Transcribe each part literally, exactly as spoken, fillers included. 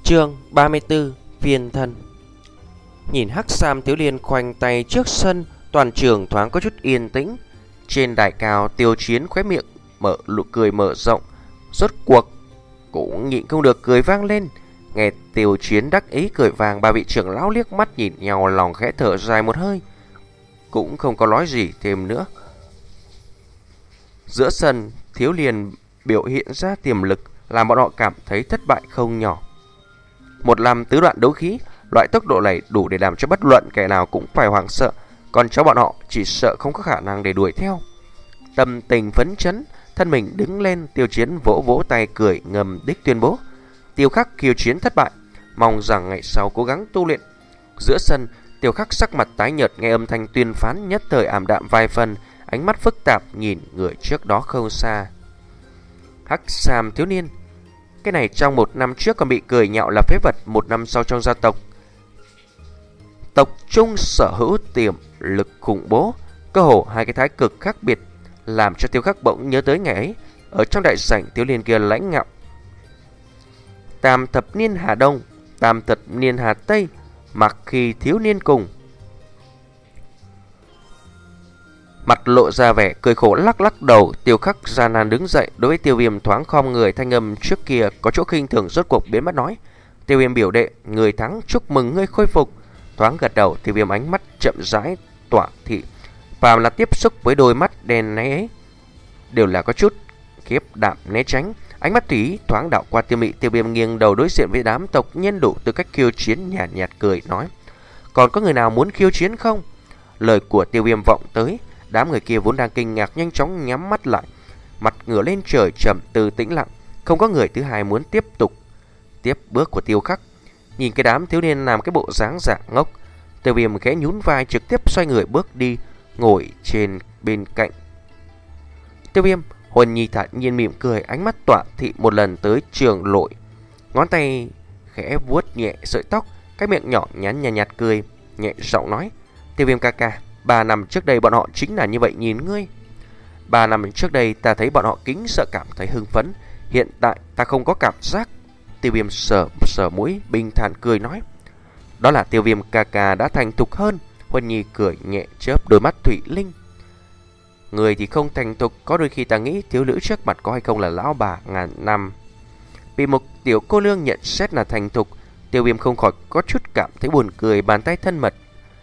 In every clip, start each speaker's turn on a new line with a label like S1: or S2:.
S1: Chương ba mươi tư Phiên thân. Nhìn Hắc Sam thiếu niên khoanh tay trước sân, toàn trường thoáng có chút yên tĩnh. Trên đài cao, Tiêu Chiến khóe miệng mở nụ cười mở rộng, rốt cuộc cũng nhịn không được cười vang lên. Nghe Tiêu Chiến đắc ý cười vang, ba vị trưởng lão liếc mắt nhìn nhau, lòng khẽ thở dài một hơi, cũng không có nói gì thêm nữa. Giữa sân, thiếu niên biểu hiện ra tiềm lực làm bọn họ cảm thấy thất bại không nhỏ. Một làm tứ đoạn đấu khí, loại tốc độ này đủ để làm cho bất luận kẻ nào cũng phải hoảng sợ, còn cháu bọn họ chỉ sợ không có khả năng để đuổi theo. Tâm tình phấn chấn, thân mình đứng lên, Tiêu Chiến vỗ vỗ tay cười ngầm đích tuyên bố: Tiêu Khắc khiêu chiến thất bại, mong rằng ngày sau cố gắng tu luyện. Giữa sân, Tiêu Khắc sắc mặt tái nhợt, nghe âm thanh tuyên phán nhất thời ảm đạm vài phần, ánh mắt phức tạp nhìn người trước đó không xa. Hắc Sam thiếu niên, cái này trong một năm trước còn bị cười nhạo là phế vật, một năm sau trong gia tộc tộc trung sở hữu tiềm lực khủng bố, cơ hồ hai cái thái cực khác biệt, làm cho Tiêu Khắc bỗng nhớ tới ngày ấy. Ở trong đại sảnh, thiếu niên kia lãnh ngạo: Tam thập niên Hà Đông, tam thập niên Hà Tây, mặc khi thiếu niên cùng. Mặt lộ ra vẻ cười khổ lắc lắc đầu. Tiêu Khắc gian nan đứng dậy, đối với Tiêu Viêm thoáng khom người, thanh âm trước kia có chỗ khinh thường rốt cuộc biến mất, nói: Tiêu Viêm biểu đệ, người thắng, chúc mừng ngươi khôi phục. Thoáng gật đầu, Tiêu Viêm ánh mắt chậm rãi tỏa thị, phàm là tiếp xúc với đôi mắt đen này ấy đều là có chút khiếp đạm né tránh. Ánh mắt tùy thoáng đảo qua Tiêu Mị, Tiêu Viêm nghiêng đầu đối diện với đám tộc nhân đủ tư cách khiêu chiến, nhạt nhạt cười nói: Còn có người nào muốn khiêu chiến không? Lời của Tiêu Viêm vọng tới, đám người kia vốn đang kinh ngạc nhanh chóng nhắm mắt lại, mặt ngửa lên trời trầm tư tĩnh lặng. Không có người thứ hai muốn tiếp tục tiếp bước của Tiêu Khắc. Nhìn cái đám thiếu niên làm cái bộ dáng dạng ngốc, Tiêu Viêm khẽ nhún vai, trực tiếp xoay người bước đi, ngồi trên bên cạnh Tiêu Viêm. Huân Nhi thản nhiên mỉm cười, ánh mắt tỏa thị một lần tới Trường Lội, ngón tay khẽ vuốt nhẹ sợi tóc, cái miệng nhỏ nhắn nhạt nhạt cười, nhẹ giọng nói: Tiêu Viêm ca ca, ba năm trước đây bọn họ chính là như vậy nhìn ngươi. Ba năm trước đây ta thấy bọn họ kính sợ cảm thấy hưng phấn, hiện tại ta không có cảm giác. Tiêu Viêm sờ sờ mũi, bình thản cười nói: Đó là Tiêu Viêm ca ca đã thành thục hơn. Huân Nhi cười nhẹ chớp đôi mắt thủy linh: Người thì không thành thục, có đôi khi ta nghĩ thiếu nữ trước mặt có hay không là lão bà ngàn năm bị một tiểu cô nương nhận xét là thành thục. Tiêu Viêm không khỏi có chút cảm thấy buồn cười, bàn tay thân mật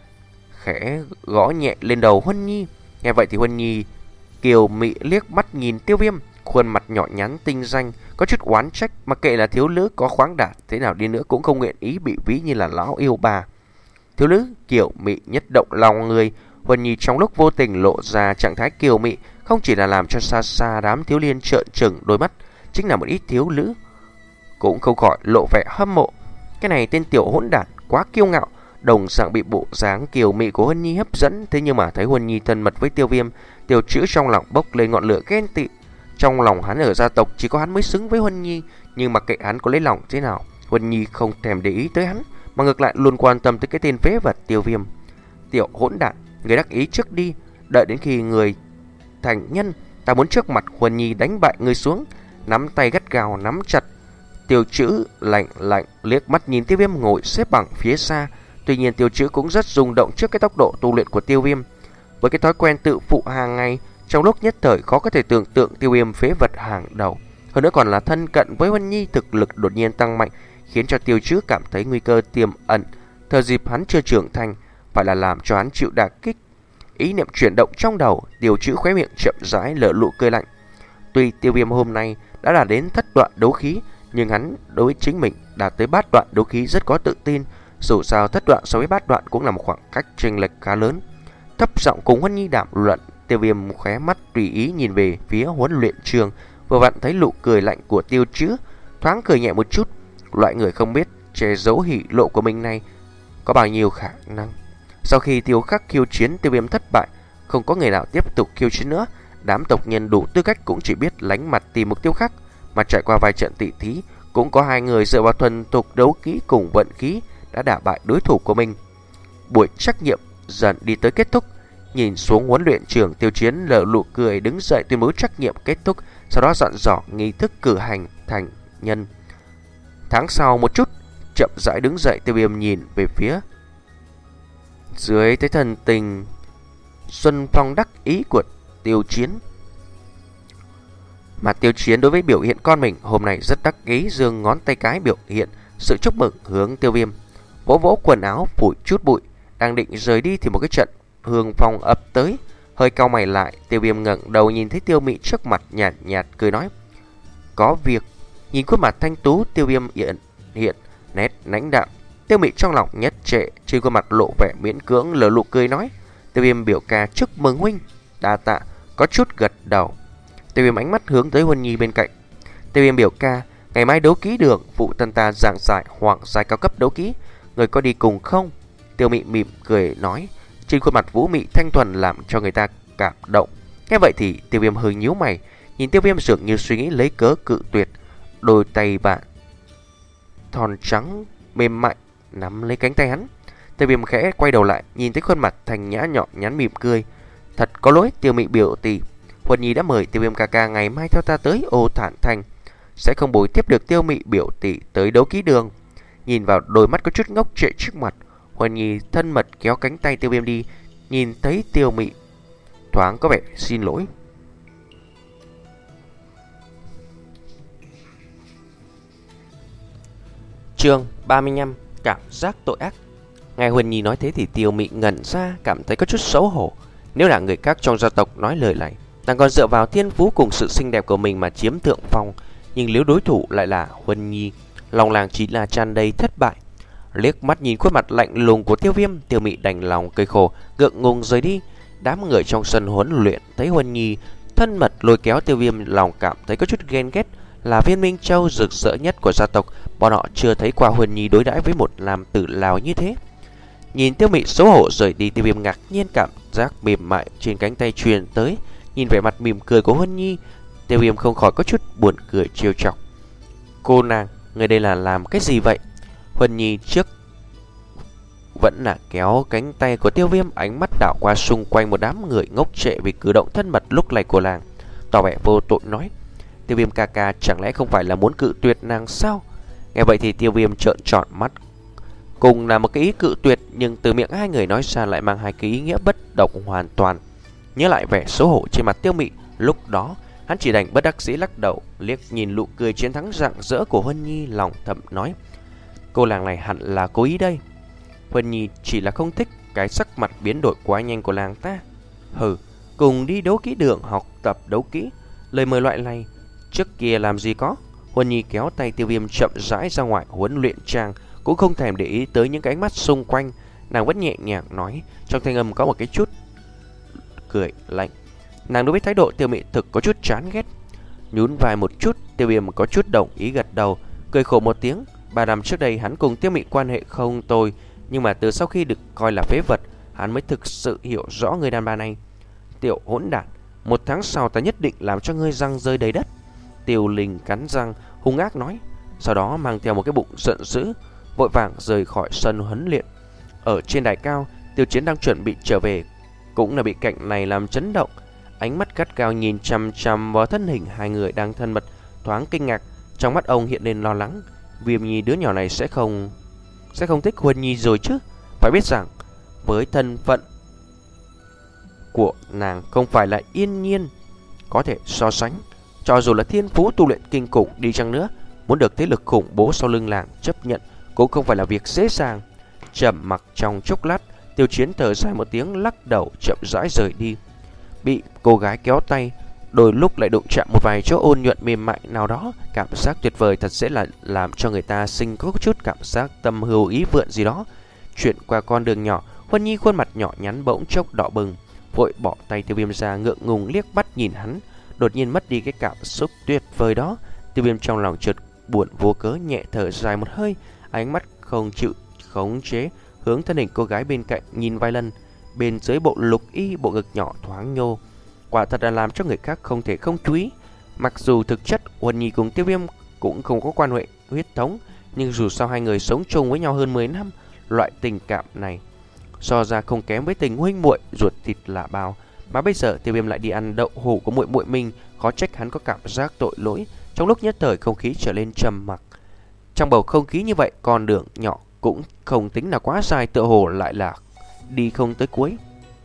S1: khẽ gõ nhẹ lên đầu Huân Nhi. Nghe vậy thì Huân Nhi kiều mị liếc mắt nhìn Tiêu Viêm, khuôn mặt nhỏ nhắn tinh danh có chút oán trách, mặc kệ là thiếu nữ có khoáng đạt thế nào đi nữa cũng không nguyện ý bị ví như là lão yêu bà. Thiếu nữ kiều mị nhất động lòng người, Huân Nhi trong lúc vô tình lộ ra trạng thái kiều mị, không chỉ là làm cho xa xa đám thiếu niên trợn trừng đôi mắt, chính là một ít thiếu nữ cũng không khỏi lộ vẻ hâm mộ. Cái này tên tiểu hỗn đản quá kiêu ngạo, đồng dạng bị bộ dáng kiều mị của Huân Nhi hấp dẫn. Thế nhưng mà thấy Huân Nhi thân mật với Tiêu Viêm, Tiêu Trữ trong lòng bốc lên ngọn lửa ghen tị. Trong lòng hắn ở gia tộc chỉ có hắn mới xứng với Huân Nhi, nhưng mặc kệ hắn có lấy lòng thế nào, Huân Nhi không thèm để ý tới hắn, mà ngược lại luôn quan tâm tới cái tên phế vật Tiêu Viêm. Tiểu hỗn đản, người đắc ý trước đi, đợi đến khi người thành nhân, ta muốn trước mặt Huân Nhi đánh bại người xuống. Nắm tay gắt gao nắm chặt. Tiêu Trữ lạnh lạnh liếc mắt nhìn Tiêu Viêm ngồi xếp bằng phía xa. Tuy nhiên Tiêu Trữ cũng rất rung động trước cái tốc độ tu luyện của Tiêu Viêm. Với cái thói quen tự phụ hàng ngày, trong lúc nhất thời khó có thể tưởng tượng Tiêu Viêm phế vật hàng đầu, hơn nữa còn là thân cận với Huân Nhi, thực lực đột nhiên tăng mạnh, khiến cho Tiêu Trữ cảm thấy nguy cơ tiềm ẩn. Thời dịp hắn chưa trưởng thành, phải là làm cho hắn chịu đả kích. Ý niệm chuyển động trong đầu, Tiêu Trữ khóe miệng chậm rãi lở nụ cười lạnh. Tuy Tiêu Viêm hôm nay đã đạt đến thất đoạn đấu khí, nhưng hắn đối với chính mình đạt tới bát đoạn đấu khí rất có tự tin. Dù sao thất đoạn so với bát đoạn cũng là một khoảng cách chênh lệch khá lớn. Thấp giọng cùng Huân Nhi đàm luận, Tiêu Viêm khóe mắt tùy ý nhìn về phía huấn luyện trường, vừa vặn thấy nụ cười lạnh của Tiêu Trữ, thoáng cười nhẹ một chút. Loại người không biết che giấu hỉ lộ của mình này có bao nhiêu khả năng. Sau khi Tiêu Khắc khiêu chiến Tiêu Viêm thất bại, không có người nào tiếp tục khiêu chiến nữa. Đám tộc nhân đủ tư cách cũng chỉ biết lánh mặt tìm mục tiêu khác, mà trải qua vài trận tỷ thí, cũng có hai người dựa vào thuần thục đấu kỹ cùng vận khí đã đả bại đối thủ của mình. Buổi trắc nghiệm dần đi tới kết thúc. Nhìn xuống huấn luyện trưởng, Tiêu Chiến lờ nụ cười đứng dậy tuyên bố trắc nghiệm kết thúc, sau đó dặn dò nghi thức cử hành thành nhân. Tháng sau một chút, chậm rãi đứng dậy. Tiêu Viêm nhìn về phía dưới, thấy thần tình xuân phong đắc ý của Tiêu Chiến. Mà Tiêu Chiến đối với biểu hiện con mình hôm nay rất đắc ý, giương ngón tay cái biểu hiện sự chúc mừng hướng Tiêu Viêm, vỗ vỗ quần áo phủi chút bụi. Đang định rời đi thì một cái trận hương phong ập tới, hơi cau mày lại. Tiêu Viêm ngẩng đầu nhìn thấy Tiêu Mị trước mặt, nhàn nhạt, nhạt cười nói: "Có việc." Nhìn khuôn mặt thanh tú, Tiêu Viêm hiện hiện nét lãnh đạm. Tiêu Mị trong lòng nhất trệ, trên khuôn mặt lộ vẻ miễn cưỡng, lờ lụ cười nói: "Tiêu Viêm biểu ca chúc mừng huynh." "Đa tạ." Có chút gật đầu. Tiêu Viêm ánh mắt hướng tới Huân Nhi bên cạnh. "Tiêu Viêm biểu ca, ngày mai đấu ký đường phụ thân ta giảng giải hoàng giai cao cấp đấu ký, người có đi cùng không?" Tiêu Mị mỉm cười nói, trên khuôn mặt vũ mị thanh thuần làm cho người ta cảm động. Nghe vậy thì Tiêu Viêm hơi nhíu mày, nhìn Tiêu Viêm dường như suy nghĩ lấy cớ cự tuyệt. Đôi tay bạn thon trắng mềm mại nắm lấy cánh tay hắn. Tiêu Viêm khẽ quay đầu lại, nhìn thấy khuôn mặt thanh nhã nhọn nhắn mỉm cười. "Thật có lỗi Tiêu Mị biểu tỷ, Huân Nhi đã mời Tiêu Viêm ca ca ngày mai theo ta tới Ô Thản Thành, sẽ không bồi tiếp được Tiêu Mị biểu tỷ tới đấu ký đường." Nhìn vào đôi mắt có chút ngốc trệ trước mặt, Huân Nhi thân mật kéo cánh tay Tiêu Viêm đi. Nhìn thấy Tiêu Mị thoáng có vẻ xin lỗi. Chương ba mươi lăm. Cảm giác tội ác. Nghe Huân Nhi nói thế thì Tiêu Mị ngẩn ra, cảm thấy có chút xấu hổ. Nếu là người khác trong gia tộc nói lời này, nàng còn dựa vào thiên phú cùng sự xinh đẹp của mình mà chiếm thượng phong, nhưng nếu đối thủ lại là Huân Nhi, lòng làng chỉ là tràn đầy thất bại. Liếc mắt nhìn khuôn mặt lạnh lùng của Tiêu Viêm, Tiêu Mị đành lòng cười khổ, ngượng ngùng rời đi. Đám người trong sân huấn luyện thấy Huân Nhi thân mật lôi kéo Tiêu Viêm, lòng cảm thấy có chút ghen ghét. Là viên minh châu rực rỡ nhất của gia tộc, bọn họ chưa thấy qua Huân Nhi đối đãi với một nam tử Lào như thế. Nhìn Tiêu Mị xấu hổ rời đi, Tiêu Viêm ngạc nhiên, cảm giác mềm mại trên cánh tay truyền tới. Nhìn vẻ mặt mỉm cười của Huân Nhi, Tiêu Viêm không khỏi có chút buồn cười trêu chọc. "Cô nàng, người đây là làm cái gì vậy?" Huân Nhi trước vẫn là kéo cánh tay của Tiêu Viêm, ánh mắt đảo qua xung quanh một đám người ngốc trệ vì cử động thân mật lúc này của làng, tỏ vẻ vô tội nói: "Tiêu Viêm ca ca chẳng lẽ không phải là muốn cự tuyệt nàng sao?" Nghe vậy thì Tiêu Viêm trợn tròn mắt. Cùng là một cái ý cự tuyệt, nhưng từ miệng hai người nói ra lại mang hai cái ý nghĩa bất đồng hoàn toàn. Nhớ lại vẻ xấu hổ trên mặt Tiêu Mị, lúc đó hắn chỉ đành bất đắc dĩ lắc đầu, liếc nhìn nụ cười chiến thắng rạng rỡ của Huân Nhi, lòng thầm nói: "Cô làng này hẳn là cố ý đây." Huân Nhi chỉ là không thích cái sắc mặt biến đổi quá nhanh của làng ta. "Hừ, cùng đi đấu kỹ đường học tập đấu kỹ, lời mời loại này trước kia làm gì có." Huân Nhi kéo tay Tiêu Viêm chậm rãi ra ngoài huấn luyện trang, cũng không thèm để ý tới những cái ánh mắt xung quanh. Nàng vẫn nhẹ nhàng nói, trong thanh âm có một cái chút cười lạnh. Nàng đối với thái độ Tiêu Mị thực có chút chán ghét. Nhún vai một chút, Tiêu Viêm có chút đồng ý gật đầu, cười khổ một tiếng. Ba năm trước đây hắn cùng Tiêu Mị quan hệ không tồi, nhưng mà từ sau khi được coi là phế vật, hắn mới thực sự hiểu rõ người đàn bà này. "Tiểu hỗn đản, một tháng sau ta nhất định làm cho ngươi răng rơi đầy đất." Tiêu Linh cắn răng hung ác nói, sau đó mang theo một cái bụng giận dữ, vội vàng rời khỏi sân huấn luyện. Ở trên đài cao, Tiêu Chiến đang chuẩn bị trở về, cũng là bị cảnh này làm chấn động. Ánh mắt gắt gao nhìn chằm chằm vào thân hình hai người đang thân mật, thoáng kinh ngạc, trong mắt ông hiện lên lo lắng. Viêm Nhi đứa nhỏ này sẽ không sẽ không thích Huân Nhi rồi chứ? Phải biết rằng với thân phận của nàng không phải là yên nhiên có thể so sánh. Cho dù là thiên phú tu luyện kinh khủng đi chăng nữa, muốn được thế lực khủng bố sau lưng làng chấp nhận cũng không phải là việc dễ dàng. Trầm mặc trong chốc lát, Tiêu Chiến thở dài một tiếng, lắc đầu chậm rãi rời đi. Bị cô gái kéo tay, đôi lúc lại đụng chạm một vài chỗ ôn nhuận mềm mại nào đó, cảm giác tuyệt vời thật sẽ là làm cho người ta sinh có chút cảm giác tâm hữu ý vượn gì đó. Chuyển qua con đường nhỏ, Huân Nhi khuôn mặt nhỏ nhắn bỗng chốc đỏ bừng, vội bỏ tay Tiêu Viêm ra, ngượng ngùng liếc mắt nhìn hắn, đột nhiên mất đi cái cảm xúc tuyệt vời đó. Tiêu Viêm trong lòng chợt buồn vô cớ, nhẹ thở dài một hơi, ánh mắt không chịu khống chế hướng thân hình cô gái bên cạnh nhìn vài lần. Bên dưới bộ lục y, bộ ngực nhỏ thoáng nhô, quả thật là làm cho người khác không thể không chú ý. Mặc dù thực chất Huân Nhi cùng Tiêu Viêm cũng không có quan hệ huyết thống, nhưng dù sao hai người sống chung với nhau hơn mười năm, loại tình cảm này so ra không kém với tình huynh muội ruột thịt là bao. Mà bây giờ Tiêu Viêm lại đi ăn đậu hũ của muội muội mình, khó trách hắn có cảm giác tội lỗi. Trong lúc nhất thời không khí trở lên trầm mặc. Trong bầu không khí như vậy, con đường nhỏ cũng không tính là quá dài, tựa hồ lại là đi không tới cuối.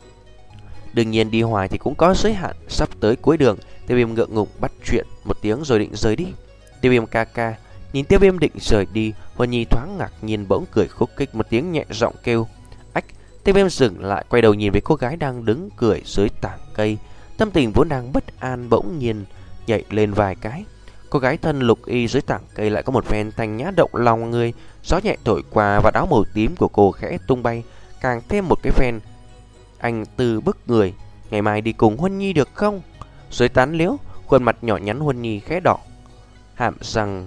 S1: Đương nhiên đi hoài thì cũng có giới hạn. Sắp tới cuối đường, Tiêu Viêm ngượng ngùng bắt chuyện một tiếng rồi định rời đi. Tiêu Viêm ca ca. Nhìn Tiêu Viêm định rời đi, Huân Nhi thoáng ngạc nhiên bỗng cười khúc khích một tiếng nhẹ giọng kêu ách. Tiêu Viêm dừng lại, quay đầu nhìn về cô gái đang đứng cười dưới tảng cây. Tâm tình vốn đang bất an bỗng nhiên nhảy lên vài cái. Cô gái thân lục y dưới tảng cây lại có một phen thanh nhã động lòng người. Gió nhẹ thổi qua và áo màu tím của cô khẽ tung bay, càng thêm một cái phen anh từ bức người. Ngày mai đi cùng Huân Nhi được không? Dưới tán liễu, khuôn mặt nhỏ nhắn Huân Nhi khẽ đỏ, hàm răng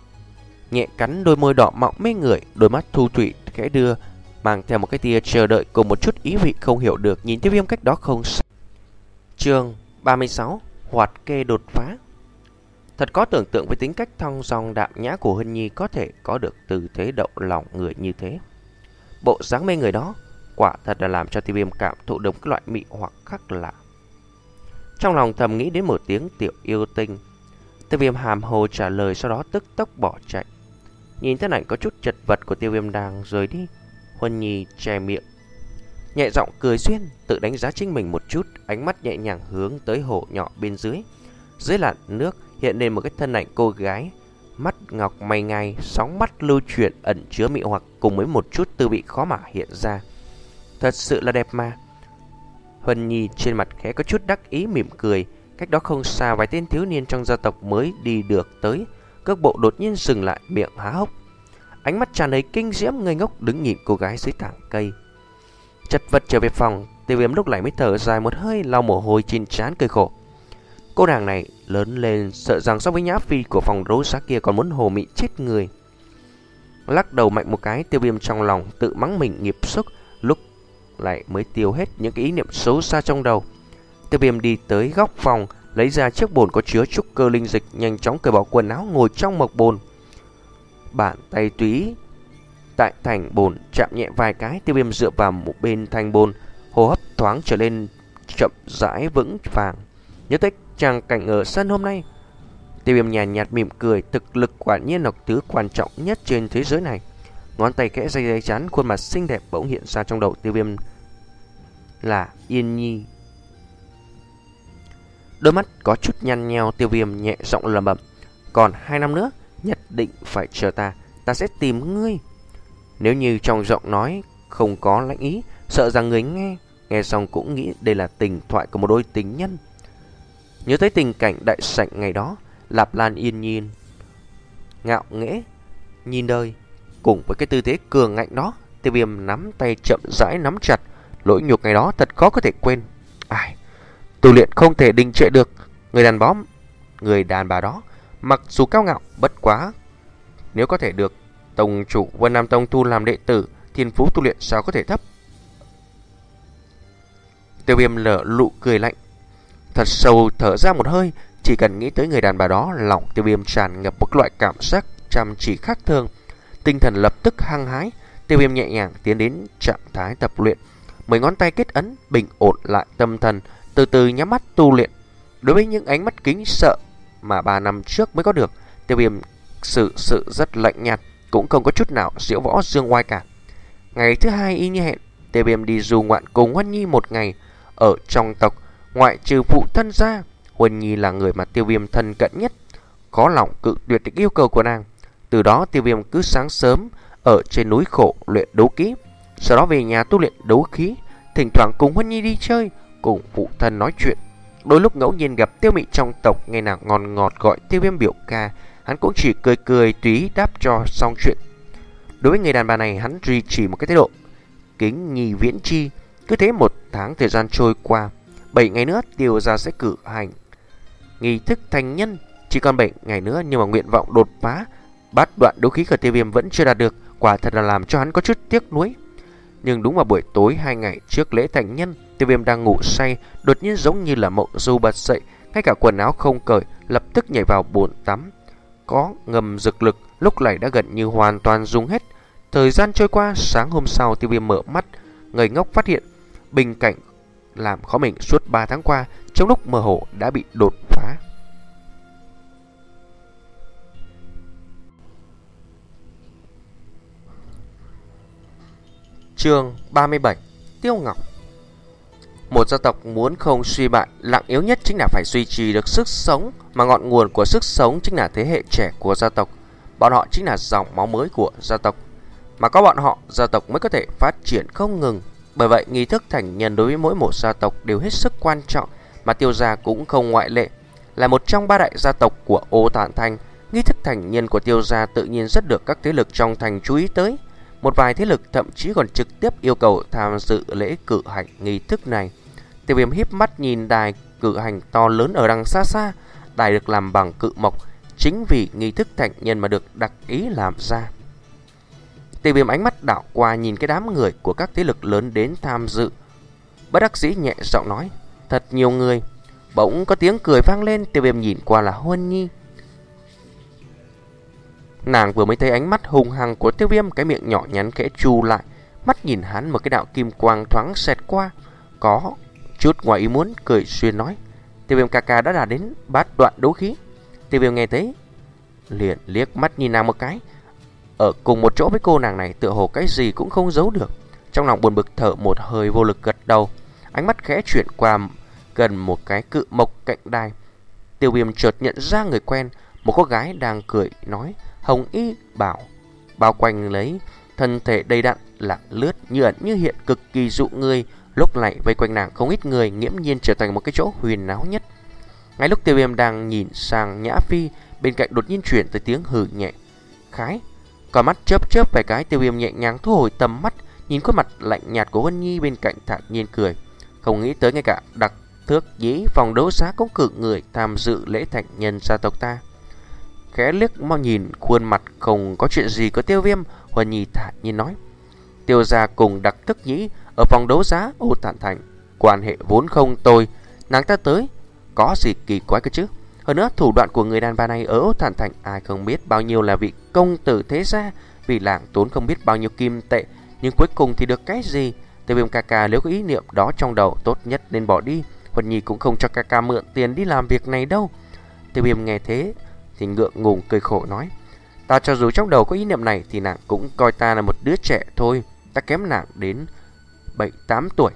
S1: nhẹ cắn đôi môi đỏ mọng mê người, đôi mắt thu thủy khẽ đưa, mang theo một cái tia chờ đợi cùng một chút ý vị không hiểu được, nhìn Tiêu Viêm cách đó không xa. Chương ba mươi sáu: Hoạt kê đột phá. Thật có tưởng tượng với tính cách thong dong đạm nhã của Huân Nhi có thể có được tư thế động lòng người như thế. Bộ dáng mê người đó quả thật là làm cho Tiêu Viêm cảm thụ được cái loại mị hoặc khác lạ. Trong lòng thầm nghĩ đến một tiếng tiểu yêu tinh. Tiêu Viêm hàm hồ trả lời, sau đó tức tốc bỏ chạy. Nhìn thân ảnh có chút chật vật của Tiêu Viêm đang rời đi, Huân Nhi che miệng, nhẹ giọng cười xuyên, tự đánh giá chính mình một chút, ánh mắt nhẹ nhàng hướng tới hồ nhỏ bên dưới. Dưới làn nước hiện lên một cái thân ảnh cô gái, mắt ngọc mày ngay, sóng mắt lưu chuyển ẩn chứa mị hoặc cùng với một chút tư vị khó mà hiện ra. Thật sự là đẹp mà. Huân Nhi trên mặt khẽ có chút đắc ý mỉm cười. Cách đó không xa, vài tên thiếu niên trong gia tộc mới đi được tới, cước bộ đột nhiên dừng lại, miệng há hốc, ánh mắt tràn đầy kinh diễm ngây ngốc đứng nhìn cô gái dưới tảng cây. Chật vật trở về phòng, Tiêu Viêm lúc này mới thở dài một hơi, lau mồ hôi trên trán cười khổ. Cô nàng này lớn lên sợ rằng so với Nhã Phi của phòng đấu giá kia còn muốn hồ mị chết người. Lắc đầu mạnh một cái, Tiêu Viêm trong lòng tự mắng mình nghiệp sức, lúc lại mới tiêu hết những cái ý niệm xấu xa trong đầu. Tiêu Viêm đi tới góc phòng, lấy ra chiếc bồn có chứa trúc cơ linh dịch, nhanh chóng cởi bỏ quần áo ngồi trong mộc bồn. Bàn tay túy tại thành bồn chạm nhẹ vài cái, Tiêu Viêm dựa vào một bên thành bồn, hô hấp thoáng trở lên chậm rãi vững vàng. Nhớ tới tràng cảnh ở sân hôm nay, Tiêu Viêm nhàn nhạt mỉm cười, thực lực quả nhiên là thứ quan trọng nhất trên thế giới này. Ngón tay kẽ dây dây chán, khuôn mặt xinh đẹp bỗng hiện ra trong đầu Tiêu Viêm là Yên Nhi. Đôi mắt có chút nhăn nheo, Tiêu Viêm nhẹ giọng lẩm bẩm, còn hai năm nữa nhất định phải chờ ta, ta sẽ tìm ngươi. Nếu như trong giọng nói không có lãnh ý, sợ rằng người nghe nghe xong cũng nghĩ đây là tình thoại của một đôi tình nhân. Nhớ tới tình cảnh đại sảnh ngày đó, Lạp Lan Yên Nhi ngạo nghễ nhìn đời, cùng với cái tư thế cường ngạnh đó, Tiêu Viêm nắm tay chậm rãi nắm chặt. Lỗi nhục ngày đó thật khó có thể quên. Ai, tu luyện không thể đình trệ được. Người đàn bóng, người đàn bà đó mặc dù cao ngạo, bất quá nếu có thể được tông chủ Vân Nam Tông thu làm đệ tử, thiên phú tu luyện sao có thể thấp. Tiêu Viêm lở lụ cười lạnh, thật sâu thở ra một hơi. Chỉ cần nghĩ tới người đàn bà đó, lòng Tiêu Viêm tràn ngập một loại cảm giác chăm chỉ khác thường, tinh thần lập tức hăng hái. Tiêu Viêm nhẹ nhàng tiến đến trạng thái tập luyện, mười ngón tay kết ấn, bình ổn lại tâm thần, từ từ nhắm mắt tu luyện. Đối với những ánh mắt kính sợ mà ba năm trước mới có được, Tiêu Viêm sự sự rất lạnh nhạt, cũng không có chút nào diễu võ dương oai cả. Ngày thứ hai y như hẹn, Tiêu Viêm đi du ngoạn cùng Huân Nhi một ngày. Ở trong tộc, ngoại trừ phụ thân ra, Huân Nhi là người mà Tiêu Viêm thân cận nhất, có lòng cự tuyệt được yêu cầu của nàng. Từ đó Tiêu Viêm cứ sáng sớm ở trên núi khổ luyện đấu kỹ, sau đó về nhà tu luyện đấu khí, thỉnh thoảng cùng Huân Nhi đi chơi, cùng phụ thân nói chuyện. Đôi lúc ngẫu nhiên gặp Tiêu Mị trong tộc, nghe nàng ngon ngọt gọi Tiêu Viêm biểu ca, hắn cũng chỉ cười cười tùy đáp cho xong chuyện. Đối với người đàn bà này, hắn duy trì một cái thái độ kính nhi viễn chi. Cứ thế một tháng thời gian trôi qua, bảy ngày nữa Tiêu gia sẽ cử hành nghi thức thành nhân. Chỉ còn bảy ngày nữa, nhưng mà nguyện vọng đột phá bát đoạn đấu khí của Tiêu Viêm vẫn chưa đạt được, quả thật là làm cho hắn có chút tiếc nuối. Nhưng đúng vào buổi tối hai ngày trước lễ thành nhân, Tiêu Viêm đang ngủ say, đột nhiên giống như là mộng du bật dậy, ngay cả quần áo không cởi, lập tức nhảy vào bồn tắm có ngầm dược lực, lúc này đã gần như hoàn toàn dùng hết. Thời gian trôi qua, sáng hôm sau Tiêu Viêm mở mắt, ngây ngốc phát hiện bình cảnh làm khó mình suốt ba tháng qua, trong lúc mơ hồ đã bị đột phá. Chương ba mươi bảy. Tiêu Ngọc. Một gia tộc muốn không suy bại, lặng yếu nhất chính là phải duy trì được sức sống, mà ngọn nguồn của sức sống chính là thế hệ trẻ của gia tộc. Bọn họ chính là dòng máu mới của gia tộc, mà có bọn họ, gia tộc mới có thể phát triển không ngừng. Bởi vậy, nghi thức thành nhân đối với mỗi một gia tộc đều hết sức quan trọng, mà Tiêu gia cũng không ngoại lệ. Là một trong ba đại gia tộc của Ô Tản Thành, nghi thức thành nhân của Tiêu gia tự nhiên rất được các thế lực trong thành chú ý tới. Một vài thế lực thậm chí còn trực tiếp yêu cầu tham dự lễ cử hành nghi thức này. Tiêu Viêm híp mắt nhìn đài cử hành to lớn ở đằng xa xa. Đài được làm bằng cự mộc, chính vì nghi thức thành nhân mà được đặc ý làm ra. Tiêu Viêm ánh mắt đảo qua nhìn cái đám người của các thế lực lớn đến tham dự, bất đắc dĩ nhẹ giọng nói: thật nhiều người. Bỗng có tiếng cười vang lên. Tiêu Viêm nhìn qua là Huân Nhi. Nàng vừa mới thấy ánh mắt hung hăng của Tiêu Viêm, cái miệng nhỏ nhắn khẽ chu lại, mắt nhìn hắn một cái đạo kim quang thoáng xẹt qua, có chút ngoài ý muốn, cười xuyên nói: Tiêu Viêm ca ca đã đạt đến bát đoạn đấu khí. Tiêu Viêm nghe thấy liền liếc mắt nhìn nàng một cái. Ở cùng một chỗ với cô nàng này tựa hồ cái gì cũng không giấu được. Trong lòng buồn bực thở một hơi, vô lực gật đầu. Ánh mắt khẽ chuyển qua gần một cái cự mộc cạnh đài. Tiêu Viêm chợt nhận ra người quen, một cô gái đang cười nói, hồng y bảo bao quanh lấy thân thể đầy đặn, lặng lướt như ẩn như hiện, cực kỳ dụ người. Lúc này vây quanh nàng không ít người, nghiễm nhiên trở thành một cái chỗ huyền náo nhất. Ngay lúc Tiêu Viêm đang nhìn sang Nhã Phi, bên cạnh đột nhiên chuyển tới tiếng hừ nhẹ. Khái, còn mắt chớp chớp vài cái, Tiêu Viêm nhẹ nhàng thu hồi tầm mắt, nhìn khuôn mặt lạnh nhạt của Huân Nhi bên cạnh, thản nhiên cười. Không nghĩ tới ngay cả đặc thước nhĩ phòng đấu giá cũng cử người tham dự lễ thành nhân gia tộc ta. Khẽ liếc mau nhìn khuôn mặt không có chuyện gì của Tiêu Viêm, Huân Nhi thản nhiên nói: Tiêu gia cùng đặc thức nhĩ ở phòng đấu giá Ô Tản Thành quan hệ vốn không tồi, nàng ta tới có gì kỳ quái cơ chứ? Hơn nữa thủ đoạn của người đàn bà này ở Ô Tản Thành ai không biết bao nhiêu là vị công tử thế gia, vì làng tốn không biết bao nhiêu kim tệ, nhưng cuối cùng thì được cái gì? Tiêu Viêm ca ca nếu có ý niệm đó trong đầu, tốt nhất nên bỏ đi. Huân Nhi cũng không cho ca ca mượn tiền đi làm việc này đâu. Tiêu Viêm nghe thế thì ngượng ngùng cười khổ nói: ta cho dù trong đầu có ý niệm này thì nàng cũng coi ta là một đứa trẻ thôi, ta kém nàng đến bảy tám tuổi.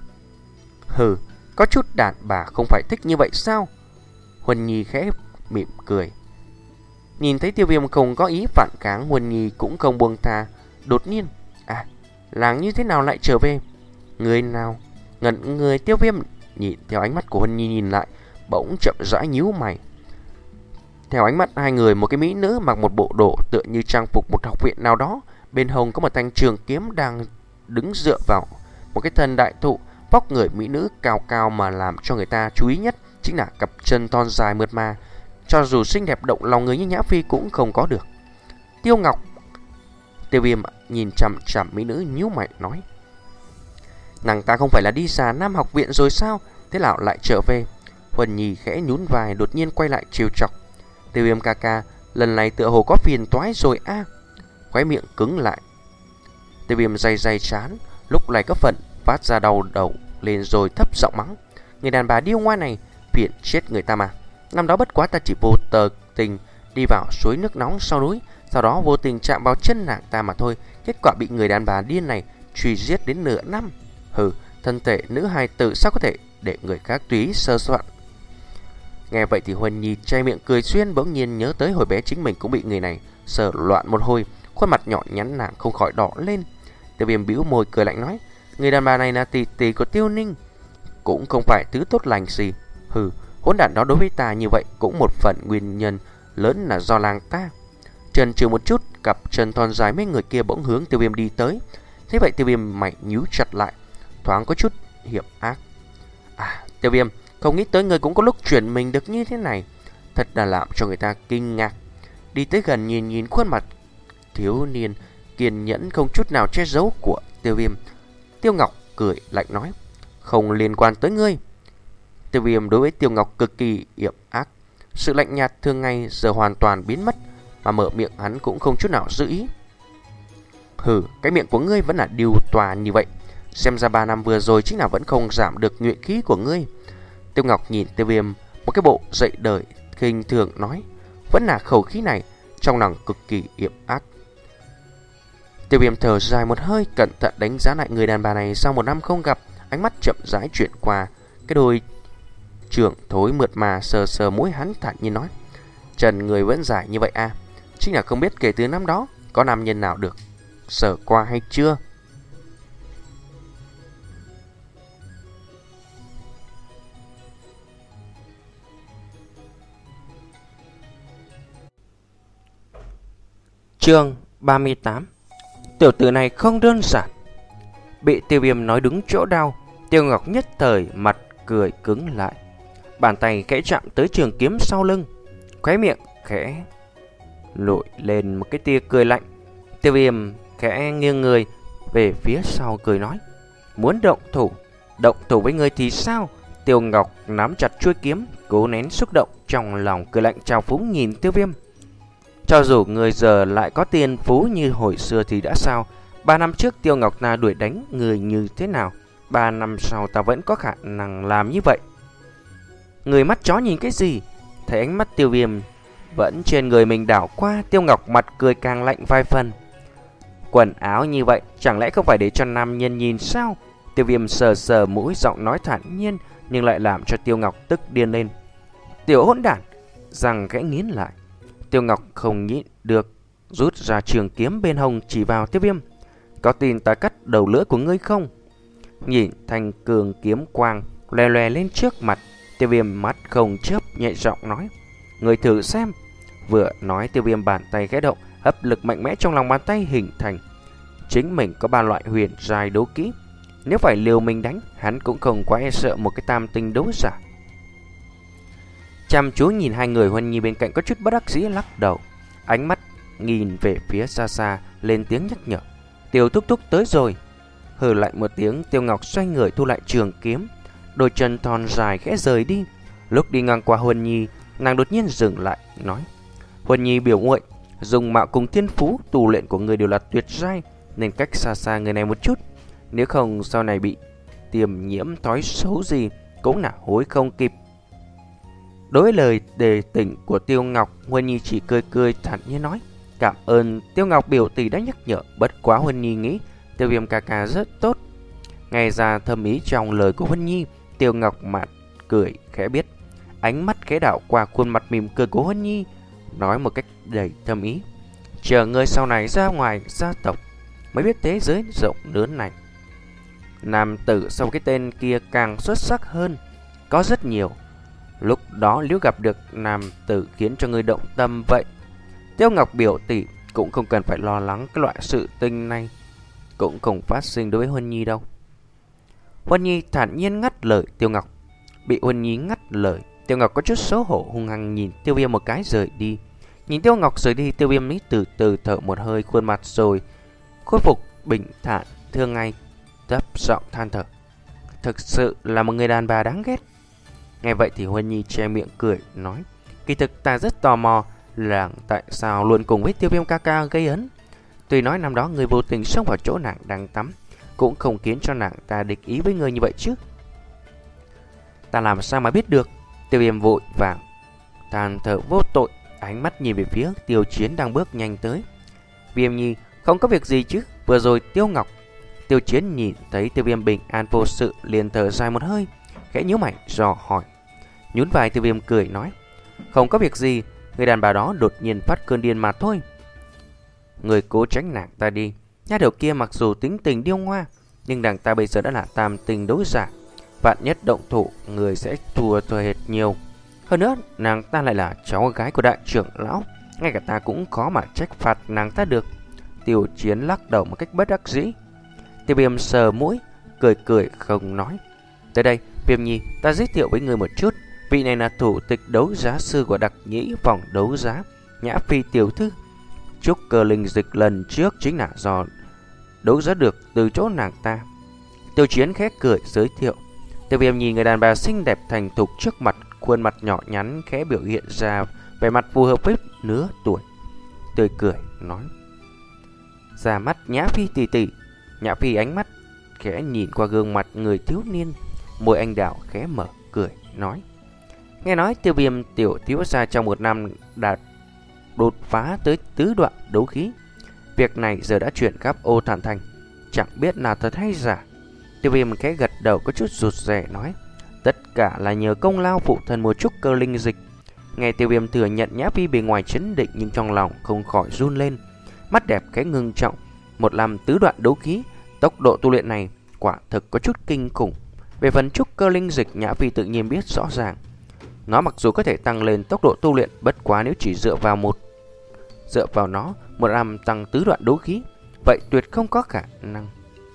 S1: Hừ, có chút đàn bà không phải thích như vậy sao? Huân Nhi khẽ mỉm cười. Nhìn thấy Tiêu Viêm không có ý phản kháng, Huân Nhi cũng không buông tha. Đột nhiên, à, làng như thế nào lại trở về? Người nào? Ngẩn người. Tiêu Viêm nhìn theo ánh mắt của Huân Nhi nhìn lại, bỗng chậm rãi nhíu mày. Theo ánh mắt hai người, một cái mỹ nữ mặc một bộ đồ tựa như trang phục một học viện nào đó, bên hông có một thanh trường kiếm đang đứng dựa vào một cái thân đại thụ. Vóc người mỹ nữ cao cao mà làm cho người ta chú ý nhất chính là cặp chân thon dài mượt mà, cho dù xinh đẹp động lòng người như Nhã Phi cũng không có được. Tiêu Ngọc. Tiêu Viêm nhìn chằm chằm mỹ nữ nhíu mày nói: nàng ta không phải là đi xa Nam học viện rồi sao? Thế nào lại trở về? Huân Nhi khẽ nhún vai, đột nhiên quay lại trêu chọc: Tiêu Viêm ca ca, lần này tựa hồ có phiền toái rồi a. À. Khóe miệng cứng lại. Tiêu Viêm day day chán, lúc này có phần phát ra đau đầu lên rồi thấp giọng mắng: người đàn bà điêu ngoa này, phiền chết người ta mà. Năm đó bất quá ta chỉ vô tờ tình đi vào suối nước nóng sau núi, sau đó vô tình chạm vào chân nàng ta mà thôi, kết quả bị người đàn bà điên này truy giết đến nửa năm. Hừ, thân thể nữ hài tử sao có thể để người khác tùy sơ soạn. Nghe vậy thì Huân Nhi che miệng cười xuyên, bỗng nhiên nhớ tới hồi bé chính mình cũng bị người này sờ loạn một hồi, khuôn mặt nhỏ nhắn nàng không khỏi đỏ lên. Tiêu Viêm bĩu môi cười lạnh nói: người đàn bà này là tỷ tỷ của Tiêu Ninh, cũng không phải thứ tốt lành gì. Hừ, hỗn đản đó đối với ta như vậy cũng một phần nguyên nhân lớn là do làng ta. Chần chừ một chút, cặp chân thon dài mấy người kia bỗng hướng Tiêu Viêm đi tới. Thế vậy Tiêu Viêm mày nhíu chặt lại, thoáng có chút hiểm ác. À, Tiêu Viêm, không nghĩ tới người cũng có lúc chuyển mình được như thế này, thật là làm cho người ta kinh ngạc. Đi tới gần nhìn nhìn khuôn mặt thiếu niên kiên nhẫn không chút nào che giấu của Tiêu Viêm, Tiêu Ngọc cười lạnh nói: không liên quan tới ngươi. Tiêu Viêm đối với Tiêu Ngọc cực kỳ hiểm ác, sự lạnh nhạt thường ngày giờ hoàn toàn biến mất, mà mở miệng hắn cũng không chút nào giữ ý. Hừ, cái miệng của ngươi vẫn là điều tòa như vậy, xem ra ba năm vừa rồi chính là vẫn không giảm được nhuệ khí của ngươi. Tiêu Ngọc nhìn Tiêu Viêm một cái bộ dậy đời khinh thường nói: vẫn là khẩu khí này, trong lòng cực kỳ hiểm ác. Tiêu Viêm thở dài một hơi, cẩn thận đánh giá lại người đàn bà này sau một năm không gặp, ánh mắt chậm rãi chuyển qua cái đôi trưởng thối mượt mà sờ sờ mũi hắn, thản nhiên nói: "Trần người vẫn dài như vậy à? Chính là không biết kể từ năm đó có nam nhân nào được sờ qua hay chưa?"
S2: Chương ba mươi tám. Tiểu tử này không đơn giản. Bị Tiêu Viêm nói đúng chỗ đau, Tiêu Ngọc nhất thời mặt cười cứng lại, bàn tay khẽ chạm tới trường kiếm sau lưng, khóe miệng khẽ nổi lên một cái tia cười lạnh. Tiêu Viêm khẽ nghiêng người về phía sau cười nói: "Muốn động thủ, động thủ với người thì sao?" Tiêu Ngọc nắm chặt chuôi kiếm, cố nén xúc động trong lòng, cười lạnh trào phúng nhìn Tiêu Viêm. Cho dù người giờ lại có tiền phú như hồi xưa thì đã sao? Ba năm trước Tiêu Ngọc Na đuổi đánh người như thế nào, ba năm sau ta vẫn có khả năng làm như vậy. Người mắt chó nhìn cái gì? Thấy ánh mắt Tiêu Viêm vẫn trên người mình đảo qua, Tiêu Ngọc mặt cười càng lạnh vài phần. Quần áo như vậy chẳng lẽ không phải để cho nam nhân nhìn sao? Tiêu Viêm sờ sờ mũi, giọng nói thản nhiên nhưng lại làm cho Tiêu Ngọc tức điên lên. Tiểu hỗn đản, răng khẽ nghiến lại. Tiêu Ngọc không nhịn được rút ra trường kiếm bên hông chỉ vào Tiêu Viêm: "Có tin ta cắt đầu lưỡi của ngươi không?" Nhìn thanh cường kiếm quang lè lè lên trước mặt, Tiêu Viêm mắt không chớp nhẹ giọng nói: "Ngươi thử xem." Vừa nói, Tiêu Viêm bàn tay khẽ động, hấp lực mạnh mẽ trong lòng bàn tay hình thành. Chính mình có ba loại huyền giai đấu kỹ, nếu phải liều mình đánh, hắn cũng không quá e sợ một cái tam tinh đấu giả. Chăm chú nhìn hai người, Huân Nhi bên cạnh có chút bất đắc dĩ lắc đầu, ánh mắt nhìn về phía xa xa, lên tiếng nhắc nhở: "Tiêu thúc thúc tới rồi." Hừ lại một tiếng, Tiêu Ngọc xoay người thu lại trường kiếm, đôi chân thon dài khẽ rời đi. Lúc đi ngang qua Huân Nhi, nàng đột nhiên dừng lại nói: "Huân Nhi biểu muội, dùng mạo cùng thiên phú tu luyện của người đều là tuyệt giai, nên cách xa xa người này một chút, nếu không sau này bị tiềm nhiễm thói xấu gì cũng là hối không kịp." Đối với lời đề tỉnh của Tiêu Ngọc, Huân Nhi chỉ cười cười thản nhiên nói: "Cảm ơn Tiêu Ngọc biểu tỷ đã nhắc nhở, bất quá Huân Nhi nghĩ Tiêu Viêm ca ca rất tốt." Nghe ra thâm ý trong lời của Huân Nhi, Tiêu Ngọc mặt cười khẽ biết, ánh mắt khẽ đảo qua khuôn mặt mỉm cười của Huân Nhi, nói một cách đầy thâm ý: "Chờ ngươi sau này ra ngoài gia tộc mới biết thế giới rộng lớn này. Nam tử sau cái tên kia càng xuất sắc hơn, có rất nhiều. Lúc đó nếu gặp được nam tử khiến cho người động tâm vậy, Tiêu Ngọc biểu tỷ cũng không cần phải lo lắng cái loại sự tình này cũng không phát sinh đối với Huân Nhi đâu." Huân Nhi thản nhiên ngắt lời Tiêu Ngọc. Bị Huân Nhi ngắt lời, Tiêu Ngọc có chút xấu hổ, hung hăng nhìn Tiêu Viêm một cái rời đi. Nhìn Tiêu Ngọc rời đi, Tiêu Viêm mới từ từ thở một hơi, khuôn mặt rồi khôi phục bình thản thường ngày, thấp giọng than thở: "Thực sự là một người đàn bà đáng ghét." Nghe vậy thì Huân Nhi che miệng cười nói: "Kỳ thực ta rất tò mò là tại sao luôn cùng với Tiêu Viêm ca ca gây ấn. Tuy nói năm đó người vô tình xông vào chỗ nàng đang tắm, cũng không khiến cho nàng ta địch ý với người như vậy chứ." "Ta làm sao mà biết được?" Tiêu Viêm vội vàng than thở vô tội, ánh mắt nhìn về phía Tiêu Chiến đang bước nhanh tới. "Viêm Nhi, không có việc gì chứ?" Vừa rồi Tiêu Ngọc Tiêu Chiến nhìn thấy Tiêu Viêm bình an vô sự, liền thở dài một hơi, khẽ nhíu mày dò hỏi. Nhún vai, Tiêu Viêm cười nói: "Không có việc gì, người đàn bà đó đột nhiên phát cơn điên mà thôi. Người cố tránh nàng ta đi. Nha đầu kia mặc dù tính tình điêu ngoa, nhưng nàng ta bây giờ đã là tam tình đấu giả, vạn nhất động thủ người sẽ thua thua hệt nhiều. Hơn nữa nàng ta lại là cháu gái của đại trưởng lão, ngay cả ta cũng khó mà trách phạt nàng ta được." Tiêu Chiến lắc đầu một cách bất đắc dĩ. Tiêu Viêm sờ mũi, cười cười không nói. "Tới đây, Viêm Nhi, ta giới thiệu với người một chút. Vị này là thủ tịch đấu giá sư của đặc nhĩ vòng đấu giá, Nhã Phi tiểu thư. Trúc cơ linh dịch lần trước chính là do đấu giá được từ chỗ nàng ta." Tiêu Chiến khẽ cười giới thiệu. Tiêu Viêm nhìn người đàn bà xinh đẹp thành thục trước mặt, khuôn mặt nhỏ nhắn khẽ biểu hiện ra vẻ mặt phù hợp với nửa tuổi, tươi cười nói: "Ra mắt Nhã Phi tỷ tỷ." Nhã Phi ánh mắt khẽ nhìn qua gương mặt người thiếu niên, môi anh đào khẽ mở cười nói: "Nghe nói Tiêu Viêm tiểu thiếu gia trong một năm đạt đột phá tới tứ đoạn đấu khí, Việc này giờ đã chuyển khắp Ô Thản Thành, chẳng biết là thật hay giả. Tiêu Viêm khẽ gật đầu có chút rụt rè nói, tất cả là nhờ công lao phụ thân một chút cơ linh dịch. Nghe Tiêu Viêm thừa nhận, Nhã Phi bề ngoài chấn định nhưng trong lòng không khỏi run lên, mắt đẹp khẽ ngưng trọng. Một làm tứ đoạn đấu khí, tốc độ tu luyện này quả thực có chút kinh khủng. Về phần trúc cơ linh dịch, Nhã Phi tự nhiên biết rõ ràng. Nó mặc dù có thể tăng lên tốc độ tu luyện, bất quá nếu chỉ dựa vào một dựa vào nó một làm tăng tứ đoạn đấu khí, vậy tuyệt không có khả năng.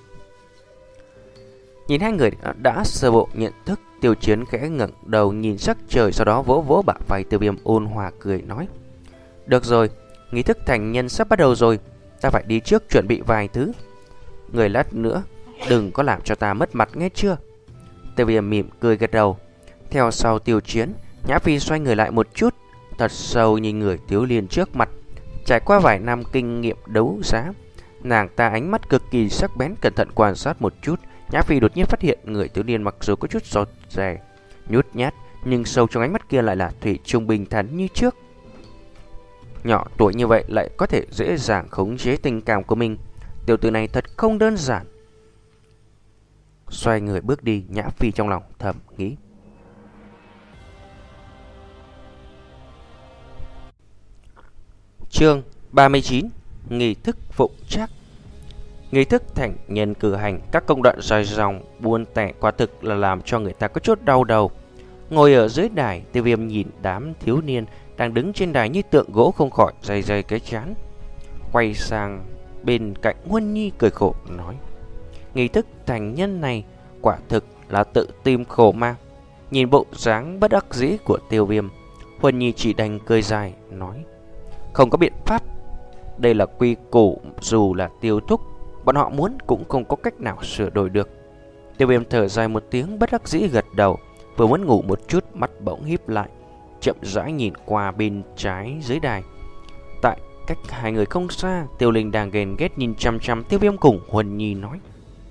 S2: Nhìn hai người đã sơ bộ nhận thức, Tiêu Chiến khẽ ngẩng đầu nhìn sắc trời, sau đó vỗ vỗ bả vai Tiêu Viêm, ôn hòa cười nói, được rồi, nghi thức thành nhân sắp bắt đầu rồi, ta phải đi trước chuẩn bị vài thứ. Người lát nữa đừng có làm cho ta mất mặt nghe chưa? Tiêu Viêm mỉm cười gật đầu. Theo sau Tiêu Chiến, Nhã Phi xoay người lại một chút, thật sâu nhìn người thiếu niên trước mặt. Trải qua vài năm kinh nghiệm đấu giá, nàng ta ánh mắt cực kỳ sắc bén, cẩn thận quan sát một chút. Nhã Phi đột nhiên phát hiện người thiếu niên mặc dù có chút rụt rè, nhút nhát, nhưng sâu trong ánh mắt kia lại là thủy chung bình thản như trước. Nhỏ tuổi như vậy lại có thể dễ dàng khống chế tình cảm của mình, tiểu tử này thật không đơn giản. Xoay người bước đi, Nhã Phi trong lòng thầm nghĩ. Chương ba mươi chín. Nghi thức phụng trác. Nghi thức thành nhân cử hành, các công đoạn dài dòng buôn tẻ quả thực là làm cho người ta có chút đau đầu. Ngồi ở dưới đài, Tiêu Viêm nhìn đám thiếu niên đang đứng trên đài như tượng gỗ không khỏi day day cái trán. Quay sang bên cạnh Huân Nhi cười khổ nói, nghi thức thành nhân này quả thực là tự tìm khổ ma. Nhìn bộ dáng bất đắc dĩ của Tiêu Viêm, Huân Nhi chỉ đành cười dài nói, không có biện pháp, đây là quy củ, dù là Tiêu thúc bọn họ muốn cũng không có cách nào sửa đổi được. Tiêu Viêm thở dài một tiếng, bất đắc dĩ gật đầu, vừa muốn ngủ một chút, mắt bỗng híp lại, chậm rãi nhìn qua bên trái dưới đài. Tại cách hai người không xa, Tiêu Linh đang ghen ghét nhìn chăm chăm Tiêu Viêm cùng Huân Nhi nói.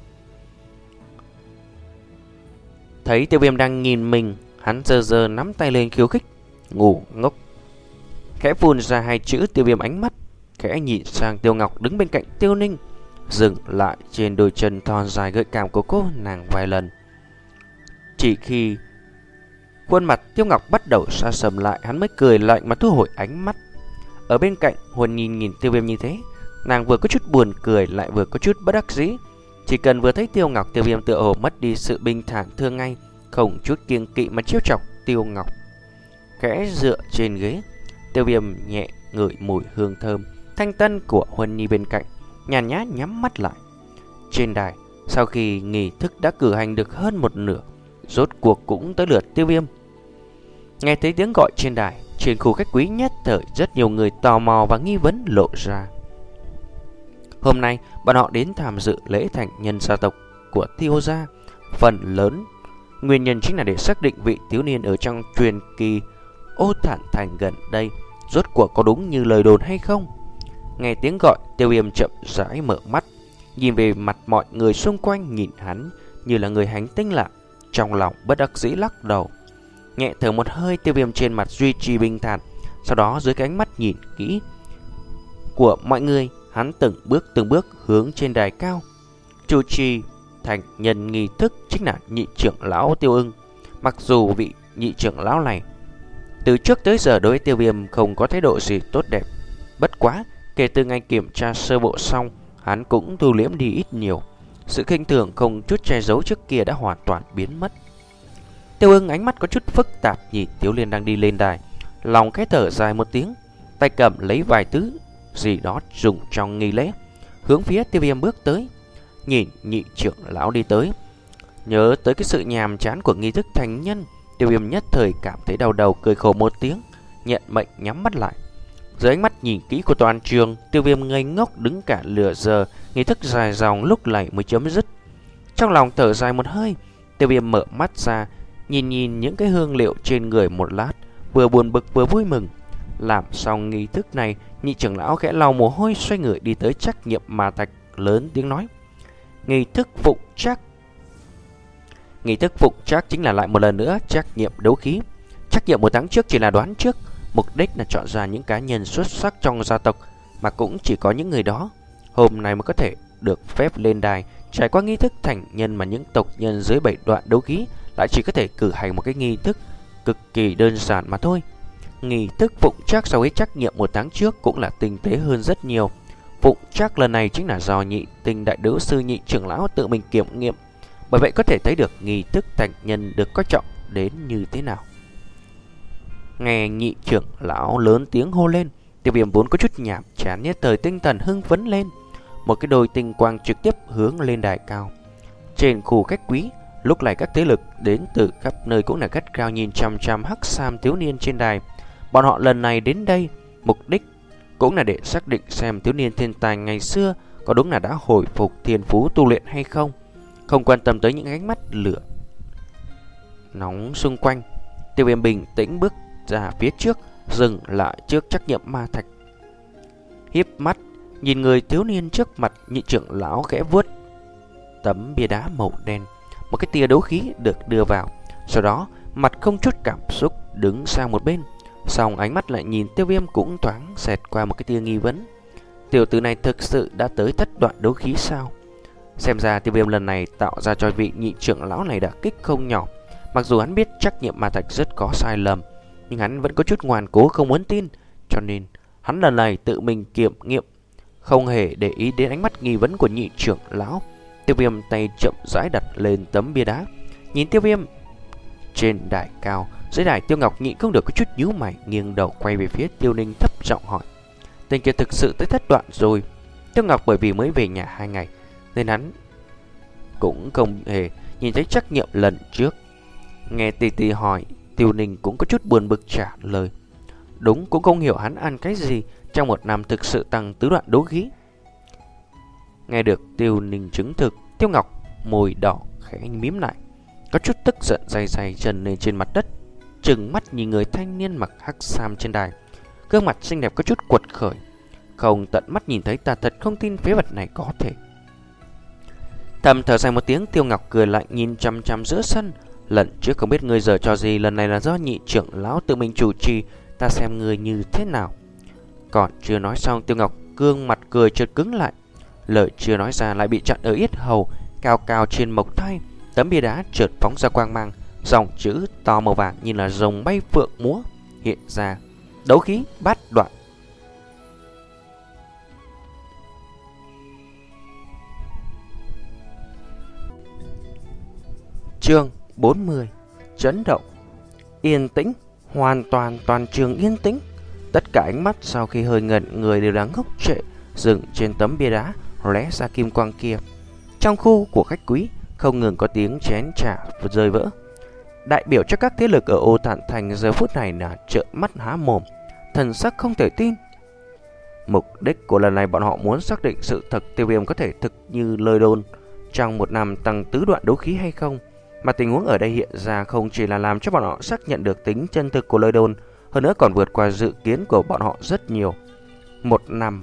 S2: Thấy Tiêu Viêm đang nhìn mình, hắn giơ giơ nắm tay lên khiêu khích, ngủ ngốc. Khẽ phun ra hai chữ, Tiêu Viêm ánh mắt khẽ nhìn sang Tiêu Ngọc đứng bên cạnh Tiêu Ninh, dừng lại trên đôi chân thon dài gợi cảm của cô nàng vài lần. Chỉ khi khuôn mặt Tiêu Ngọc bắt đầu xa sầm lại, hắn mới cười lạnh mà thu hồi ánh mắt. Ở bên cạnh, Huân nhìn nhìn Tiêu Viêm như thế, nàng vừa có chút buồn cười lại vừa có chút bất đắc dĩ. Chỉ cần vừa thấy Tiêu Ngọc, Tiêu Viêm tựa hồ mất đi sự bình thản thương ngay, không chút kiêng kỵ mà trêu chọc Tiêu Ngọc. Khẽ dựa trên ghế, Tiêu Viêm nhẹ ngửi mùi hương thơm thanh tân của Huân Nhi bên cạnh, nhàn nhã nhắm mắt lại. Trên đài, sau khi nghi thức đã cử hành được hơn một nửa, rốt cuộc cũng tới lượt Tiêu Viêm. Nghe thấy tiếng gọi trên đài, trên khu khách quý nhất thời rất nhiều người tò mò và nghi vấn lộ ra. Hôm nay, bọn họ đến tham dự lễ thành nhân gia tộc của Tiêu gia. Phần lớn nguyên nhân chính là để xác định vị thiếu niên ở trong truyền kỳ Ô Thản Thành gần đây rốt cuộc có đúng như lời đồn hay không. Nghe tiếng gọi, Tiêu Viêm chậm rãi mở mắt, nhìn về mặt mọi người xung quanh, nhìn hắn như là người hành tinh lạ, trong lòng bất đắc dĩ lắc đầu. Nhẹ thở một hơi, Tiêu Viêm trên mặt duy trì bình thản, sau đó dưới cái ánh mắt nhìn kỹ của mọi người, hắn từng bước từng bước hướng trên đài cao. Chủ trì thành nhân nghi thức chính là nhị trưởng lão Tiêu Ưng. Mặc dù vị nhị trưởng lão này từ trước tới giờ đối với Tiêu Viêm không có thái độ gì tốt đẹp, bất quá kể từ ngày kiểm tra sơ bộ xong, hắn cũng thu liễm đi ít nhiều. Sự khinh thường không chút che giấu trước kia đã hoàn toàn biến mất. Tiêu Ưng ánh mắt có chút phức tạp nhìn Tiếu Liên đang đi lên đài, lòng khẽ thở dài một tiếng, tay cầm lấy vài thứ gì đó dùng trong nghi lễ, hướng phía Tiêu Viêm bước tới. Nhìn nhị trưởng lão đi tới, nhớ tới cái sự nhàm chán của nghi thức thành nhân, Tiêu Viêm nhất thời cảm thấy đau đầu, cười khổ một tiếng, nhận mệnh nhắm mắt lại. Dưới ánh mắt nhìn kỹ của toàn trường, Tiêu Viêm ngây ngốc đứng cả nửa giờ, nghi thức dài dòng lúc này mới chấm dứt. Trong lòng thở dài một hơi, Tiêu Viêm mở mắt ra, nhìn nhìn những cái hương liệu trên người một lát, vừa buồn bực vừa vui mừng. Làm xong nghi thức này, nhị trưởng lão khẽ lau mồ hôi, xoay người đi tới trắc nghiệm ma thạch, lớn tiếng nói: nghi thức phụng trắc. Nghi thức phụng trắc chính là lại một lần nữa trắc nghiệm đấu khí. Trắc nghiệm một tháng trước chỉ là đoán trước, mục đích là chọn ra những cá nhân xuất sắc trong gia tộc, mà cũng chỉ có những người đó hôm nay mới có thể được phép lên đài trải qua nghi thức thành nhân, mà những tộc nhân dưới bảy đoạn đấu khí lại chỉ có thể cử hành một cái nghi thức cực kỳ đơn giản mà thôi. Nghi thức phụng trắc so với trắc nghiệm một tháng trước cũng là tinh tế hơn rất nhiều. Phụng trắc lần này chính là do nhị tinh đại đấu sư Nhị trưởng lão tự mình kiểm nghiệm, bởi vậy có thể thấy được nghi thức thành nhân được coi trọng đến như thế nào. Nghe Nhị trưởng lão lớn tiếng hô lên, Tiêu Viêm vốn có chút nhàm chán nhất thời tinh thần hưng phấn lên. Một cái đôi tinh quang trực tiếp hướng lên đài cao. Trên khu khách quý, lúc này các thế lực đến từ khắp nơi cũng là gắt gao nhìn chằm chằm Hắc Sam thiếu niên trên đài. Bọn họ lần này đến đây, mục đích cũng là để xác định xem thiếu niên thiên tài ngày xưa có đúng là đã hồi phục thiên phú tu luyện hay không. Không quan tâm tới những ánh mắt lửa nóng xung quanh, Tiêu Viêm bình tĩnh bước ra phía trước, dừng lại trước trắc nghiệm ma thạch. Hiếp mắt nhìn người thiếu niên trước mặt, Nhị trưởng lão khẽ vuốt tấm bia đá màu đen. Một cái tia đấu khí được đưa vào, sau đó mặt không chút cảm xúc đứng sang một bên. Xong ánh mắt lại nhìn Tiêu Viêm cũng thoáng xẹt qua một cái tia nghi vấn. Tiểu tử này thực sự đã tới thất đoạn đấu khí sao? Xem ra Tiêu Viêm lần này tạo ra cho vị nhị trưởng lão này đả kích không nhỏ. Mặc dù hắn biết trắc nghiệm ma thạch rất có sai lầm, nhưng hắn vẫn có chút ngoan cố không muốn tin, cho nên hắn lần này tự mình kiểm nghiệm, không hề để ý đến ánh mắt nghi vấn của nhị trưởng lão. Tiêu Viêm tay chậm rãi đặt lên tấm bia đá, nhìn Tiêu Viêm trên đài cao. Dưới đài, Tiêu Ngọc nhịn không được có chút nhíu mày, nghiêng đầu quay về phía Tiêu Ninh thấp giọng hỏi: tên kia thực sự tới thất đoạn rồi? Tiêu Ngọc bởi vì mới về nhà hai ngày nên hắn cũng không hề nhìn thấy trắc nghiệm lần trước. Nghe Tì Tì hỏi, Tiêu Ninh cũng có chút buồn bực trả lời: đúng, cũng không hiểu hắn ăn cái gì trong một năm thực sự tăng tứ đoạn đấu khí. Nghe được Tiêu Ninh chứng thực, Tiêu Ngọc môi đỏ khẽ mím lại, có chút tức giận day day chân lên trên mặt đất, trừng mắt nhìn người thanh niên mặc hắc sam trên đài. Gương mặt xinh đẹp có chút quật khởi. Không tận mắt nhìn thấy ta thật không tin phế vật này có thể. Thầm thở dài một tiếng, Tiêu Ngọc cười lạnh nhìn chăm chăm giữa sân. Lần trước không biết ngươi giờ cho gì, lần này là do nhị trưởng lão tự mình chủ trì, ta xem ngươi như thế nào. Còn chưa nói xong, Tiêu Ngọc gương mặt cười chợt cứng lại. Lời chưa nói ra lại bị chặn ở yết hầu. Cao cao trên mộc thai, tấm bia đá chợt phóng ra quang mang, dòng chữ to màu vàng như là rồng bay phượng múa hiện ra: đấu khí bát đoạn. Chương bốn mươi. Chấn động. Yên tĩnh, hoàn toàn toàn trường yên tĩnh. Tất cả ánh mắt sau khi hơi ngẩn người đều đang ngốc trệ dừng trên tấm bia đá lóe ra kim quang kia. Trong khu của khách quý không ngừng có tiếng chén trà rơi vỡ. Đại biểu cho các thế lực ở Ô Tản Thành giờ phút này là trợn mắt há mồm, thần sắc không thể tin. Mục đích của lần này bọn họ muốn xác định sự thật Tiêu Viêm có thể thực như lời đồn trong một năm tăng tứ đoạn đấu khí hay không. Mà tình huống ở đây hiện ra không chỉ là làm cho bọn họ xác nhận được tính chân thực của lời đồn, hơn nữa còn vượt qua dự kiến của bọn họ rất nhiều. Một năm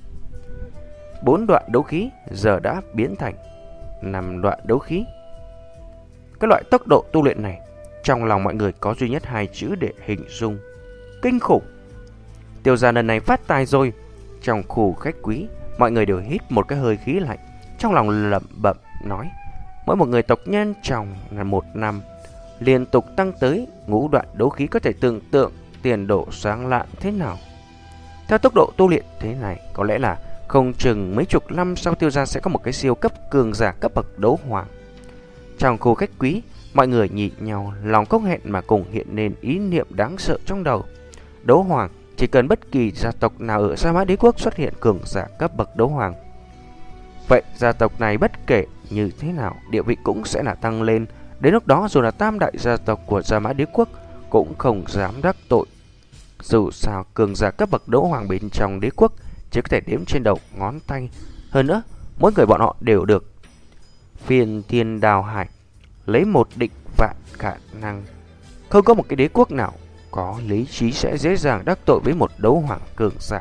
S2: bốn đoạn đấu khí giờ đã biến thành năm đoạn đấu khí. Cái loại tốc độ tu luyện này, trong lòng mọi người có duy nhất hai chữ để hình dung: kinh khủng. Tiêu gia lần này phát tài rồi. Trong khu khách quý, mọi người đều hít một cái hơi khí lạnh, trong lòng lẩm bẩm nói: mỗi một người tộc nhân trong một năm liên tục tăng tới ngũ đoạn đấu khí, có thể tưởng tượng tiền đồ sáng lạn thế nào. Theo tốc độ tu luyện thế này, có lẽ là không chừng mấy chục năm sau Tiêu gia sẽ có một cái siêu cấp cường giả cấp bậc đấu hoàng. Trong khu khách quý, mọi người nhìn nhau, lòng không hẹn mà cùng hiện lên ý niệm đáng sợ trong đầu. Đấu hoàng, chỉ cần bất kỳ gia tộc nào ở Sa Mã Đế Quốc xuất hiện cường giả cấp bậc đấu hoàng, vậy gia tộc này bất kể như thế nào, địa vị cũng sẽ là tăng lên. Đến lúc đó dù là tam đại gia tộc của Sa Mã Đế Quốc cũng không dám đắc tội. Dù sao cường giả cấp bậc đấu hoàng bên trong đế quốc chỉ có thể đếm trên đầu ngón tay. Hơn nữa, mỗi người bọn họ đều được phiên thiên đào hải lấy một địch vạn khả năng. Không có một cái đế quốc nào có lý trí sẽ dễ dàng đắc tội với một đấu hoàng cường giả.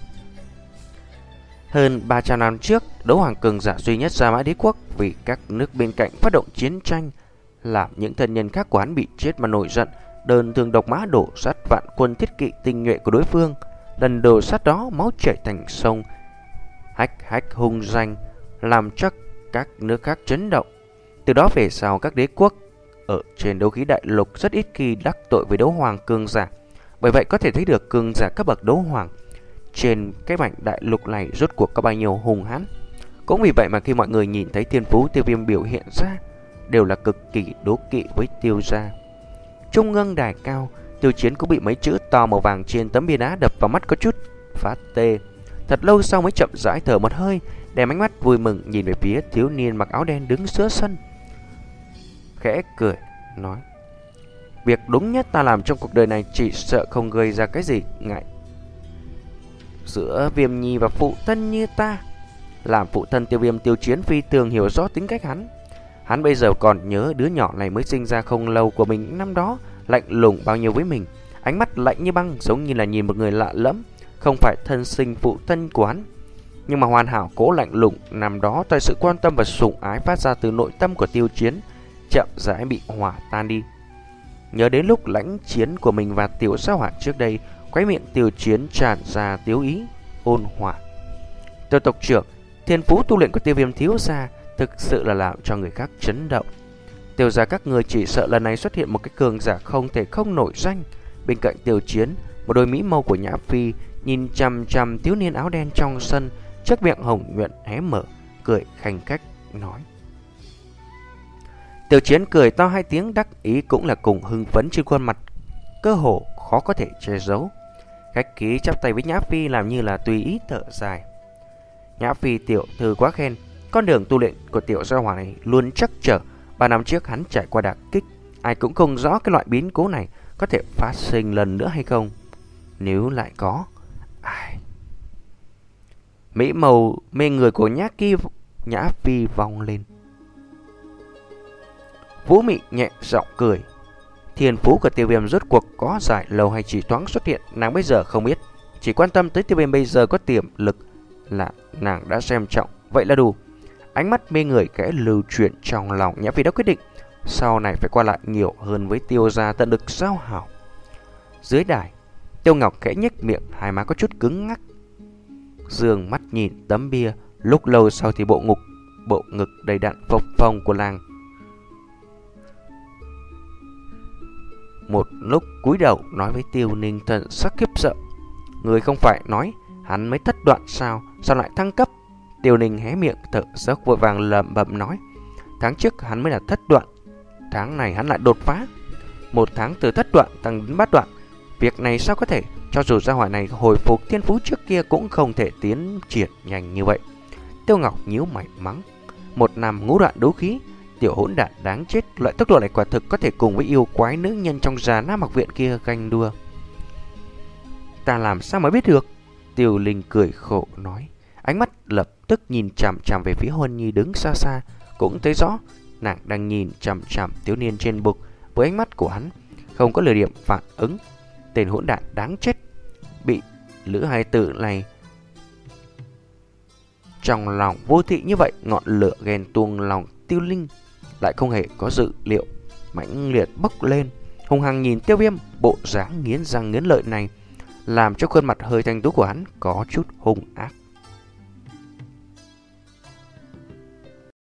S2: Hơn ba trăm năm trước, đấu hoàng cường giả duy nhất Sa Mã Đế Quốc vì các nước bên cạnh phát động chiến tranh, làm những thân nhân khác của hắn bị chết mà nổi giận, đơn thương độc mã đổ sát vạn quân thiết kỵ tinh nhuệ của đối phương. Lần đổ sát đó, máu chảy thành sông, hách hách hung danh, làm cho các nước khác chấn động. Từ đó về sau, các đế quốc ở trên đấu khí đại lục rất ít khi đắc tội với đấu hoàng cường giả. Bởi vậy có thể thấy được cường giả cấp bậc đấu hoàng trên cái mảnh đại lục này rốt cuộc có bao nhiêu hùng hãn. Cũng vì vậy mà khi mọi người nhìn thấy thiên phú Tiêu Viêm biểu hiện ra, đều là cực kỳ đố kỵ với Tiêu gia. Trung ương đài cao, Tiêu Chiến cũng bị mấy chữ to màu vàng trên tấm bia đá đập vào mắt có chút phát tê. Thật lâu sau mới chậm rãi thở một hơi, đem ánh mắt vui mừng nhìn về phía thiếu niên mặc áo đen đứng giữa sân, khẽ cười nói: việc đúng nhất ta làm trong cuộc đời này chỉ sợ không gây ra cái gì ngại giữa Viêm Nhi và phụ thân như ta. Làm phụ thân Tiêu Viêm, Tiêu Chiến phi thường hiểu rõ tính cách hắn. Hắn bây giờ còn nhớ đứa nhỏ này mới sinh ra không lâu của mình năm đó lạnh lùng bao nhiêu với mình, ánh mắt lạnh như băng, giống như là nhìn một người lạ lẫm, không phải thân sinh phụ thân của hắn. Nhưng mà hoàn hảo cố lạnh lùng năm đó, tại sự quan tâm và sủng ái phát ra từ nội tâm của Tiêu Chiến, chậm rãi bị hòa tan đi. Nhớ đến lúc lãnh chiến của mình và Tiểu Sa Hỏa trước đây, khóe miệng Tiêu Chiến tràn ra tiếu ý ôn hòa. Tiêu tộc trưởng, thiên phú tu luyện của Tiêu Viêm thiếu gia thực sự là làm cho người khác chấn động. Tiêu gia các người chỉ sợ lần này xuất hiện một cái cường giả không thể không nổi danh. Bên cạnh Tiêu Chiến, một đôi mỹ mâu của Nhã Phi nhìn chằm chằm thiếu niên áo đen trong sân, chiếc miệng hồng nhuận hé mở, cười khanh khách nói. Tiêu Chiến cười to hai tiếng, đắc ý cũng là cùng hưng phấn trên khuôn mặt cơ hồ khó có thể che giấu. Khách khí chắp tay với Nhã Phi làm như là tùy ý thở dài. Nhã Phi tiểu thư quá khen, con đường tu luyện của Tiểu Gia Hỏa này luôn chắc trở. Ba năm trước hắn trải qua đả kích, ai cũng không rõ cái loại biến cố này có thể phát sinh lần nữa hay không. Nếu lại có, ai... Mỹ màu mê người của Nhã Kỳ Nhã Phi vòng lên. Vũ Mị nhẹ giọng cười. Thiên phú của Tiêu Viêm rốt cuộc có dài lâu hay chỉ thoáng xuất hiện, nàng bây giờ không biết. Chỉ quan tâm tới Tiêu Viêm bây giờ có tiềm lực là nàng đã xem trọng, vậy là đủ. Ánh mắt mê người kẽ lưu chuyển trong lòng Nhã Phi đã quyết định sau này phải qua lại nhiều hơn với Tiêu gia, tận lực giao hảo. Dưới đài, Tiêu Ngọc khẽ nhếch miệng, hai má có chút cứng ngắc, dương mắt nhìn tấm bia. Lúc lâu sau thì bộ ngục bộ ngực đầy đặn phập phồng của nàng một lúc cúi đầu nói với Tiêu Ninh thần sắc khiếp sợ: người không phải nói hắn mới thất đoạn sao, sao lại thăng cấp? Tiêu Ninh hé miệng thở dốc vội vàng lẩm bẩm nói: tháng trước hắn mới là thất đoạn, tháng này hắn lại đột phá, một tháng từ thất đoạn tăng đến bát đoạn. Việc này sao có thể? Cho dù gia hỏa này hồi phục thiên phú trước kia cũng không thể tiến triển nhanh như vậy. Tiêu Ngọc nhíu mày mắng: một năm ngũ đoạn đấu khí, tiểu hỗn đản đáng chết, loại tốc độ này quả thực có thể cùng với yêu quái nữ nhân trong Già Nam Học viện kia ganh đua. Ta làm sao mới biết được? Tiêu Linh cười khổ nói, ánh mắt lập tức nhìn chằm chằm về phía Huân Nhi đứng xa xa, cũng thấy rõ nàng đang nhìn chằm chằm thiếu niên trên bục với ánh mắt của hắn, không có lời điểm phản ứng. Tên hỗn đản đáng chết, bị lữ hai tử này trong lòng vô thị như vậy, ngọn lửa ghen tuông lòng Tiêu Linh lại không hề có dự liệu, mãnh liệt bốc lên, hung hăng nhìn Tiêu Viêm. Bộ dáng nghiến răng nghiến lợi này làm cho khuôn mặt hơi thanh tú của hắn có chút hung ác.